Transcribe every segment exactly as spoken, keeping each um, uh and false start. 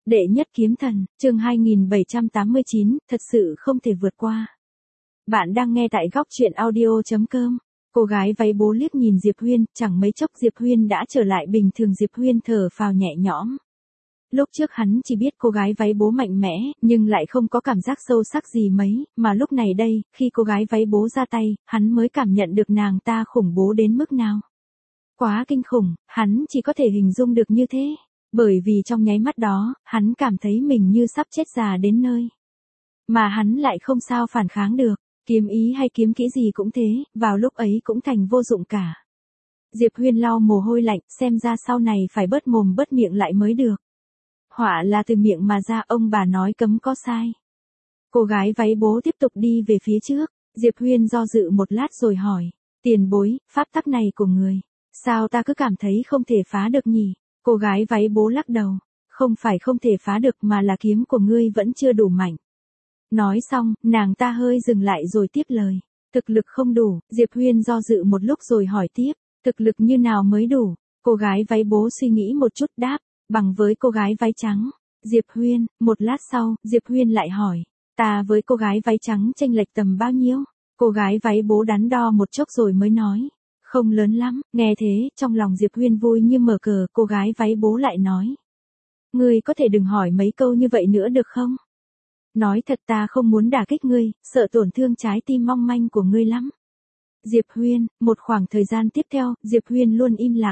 Đệ nhất kiếm thần, chương hai nghìn bảy trăm tám mươi chín, thật sự không thể vượt qua. Bạn đang nghe tại góc truyện audio chấm com. Cô gái váy bố liếc nhìn Diệp Huyên, chẳng mấy chốc Diệp Huyên đã trở lại bình thường. Diệp Huyên thở phào nhẹ nhõm. Lúc trước hắn chỉ biết cô gái váy bố mạnh mẽ, nhưng lại không có cảm giác sâu sắc gì mấy, mà lúc này đây, khi cô gái váy bố ra tay, hắn mới cảm nhận được nàng ta khủng bố đến mức nào. Quá kinh khủng, hắn chỉ có thể hình dung được như thế. Bởi vì trong nháy mắt đó, hắn cảm thấy mình như sắp chết già đến nơi. Mà hắn lại không sao phản kháng được, kiếm ý hay kiếm kỹ gì cũng thế, vào lúc ấy cũng thành vô dụng cả. Diệp Huyên lau mồ hôi lạnh, xem ra sau này phải bớt mồm bớt miệng lại mới được. Họa là từ miệng mà ra, ông bà nói cấm có sai. Cô gái váy bố tiếp tục đi về phía trước, Diệp Huyên do dự một lát rồi hỏi, tiền bối, pháp tắc này của người, sao ta cứ cảm thấy không thể phá được nhỉ? Cô gái váy bố lắc đầu, không phải không thể phá được mà là kiếm của ngươi vẫn chưa đủ mạnh. Nói xong, nàng ta hơi dừng lại rồi tiếp lời, thực lực không đủ. Diệp Huyên do dự một lúc rồi hỏi tiếp, thực lực như nào mới đủ? Cô gái váy bố suy nghĩ một chút đáp, bằng với cô gái váy trắng. Diệp Huyên, một lát sau, Diệp Huyên lại hỏi, ta với cô gái váy trắng chênh lệch tầm bao nhiêu? Cô gái váy bố đắn đo một chốc rồi mới nói, không lớn lắm. Nghe thế, trong lòng Diệp Huyên vui như mở cờ. Cô gái váy bố lại nói, ngươi có thể đừng hỏi mấy câu như vậy nữa được không? Nói thật, ta không muốn đả kích ngươi, sợ tổn thương trái tim mong manh của ngươi lắm. Diệp Huyên, một khoảng thời gian tiếp theo, Diệp Huyên luôn im lặng.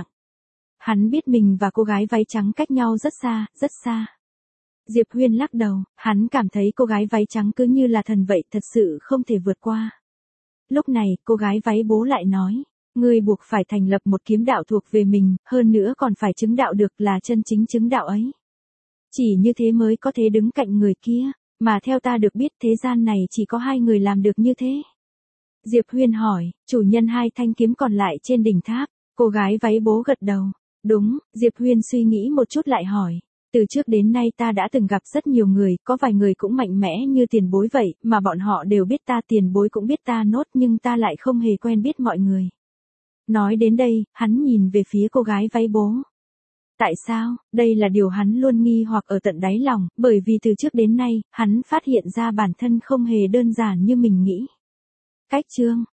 Hắn biết mình và cô gái váy trắng cách nhau rất xa, rất xa. Diệp Huyên lắc đầu, hắn cảm thấy cô gái váy trắng cứ như là thần vậy, thật sự không thể vượt qua. Lúc này, cô gái váy bố lại nói, ngươi buộc phải thành lập một kiếm đạo thuộc về mình, hơn nữa còn phải chứng đạo được, là chân chính chứng đạo ấy. Chỉ như thế mới có thể đứng cạnh người kia, mà theo ta được biết thế gian này chỉ có hai người làm được như thế. Diệp Huyên hỏi, chủ nhân hai thanh kiếm còn lại trên đỉnh tháp. Cô gái váy bố gật đầu, đúng. Diệp Huyên suy nghĩ một chút lại hỏi, từ trước đến nay ta đã từng gặp rất nhiều người, có vài người cũng mạnh mẽ như tiền bối vậy, mà bọn họ đều biết ta, tiền bối cũng biết ta nốt, nhưng ta lại không hề quen biết mọi người. Nói đến đây, hắn nhìn về phía cô gái váy bố. Tại sao? Đây là điều hắn luôn nghi hoặc ở tận đáy lòng, bởi vì từ trước đến nay, hắn phát hiện ra bản thân không hề đơn giản như mình nghĩ. Cách chương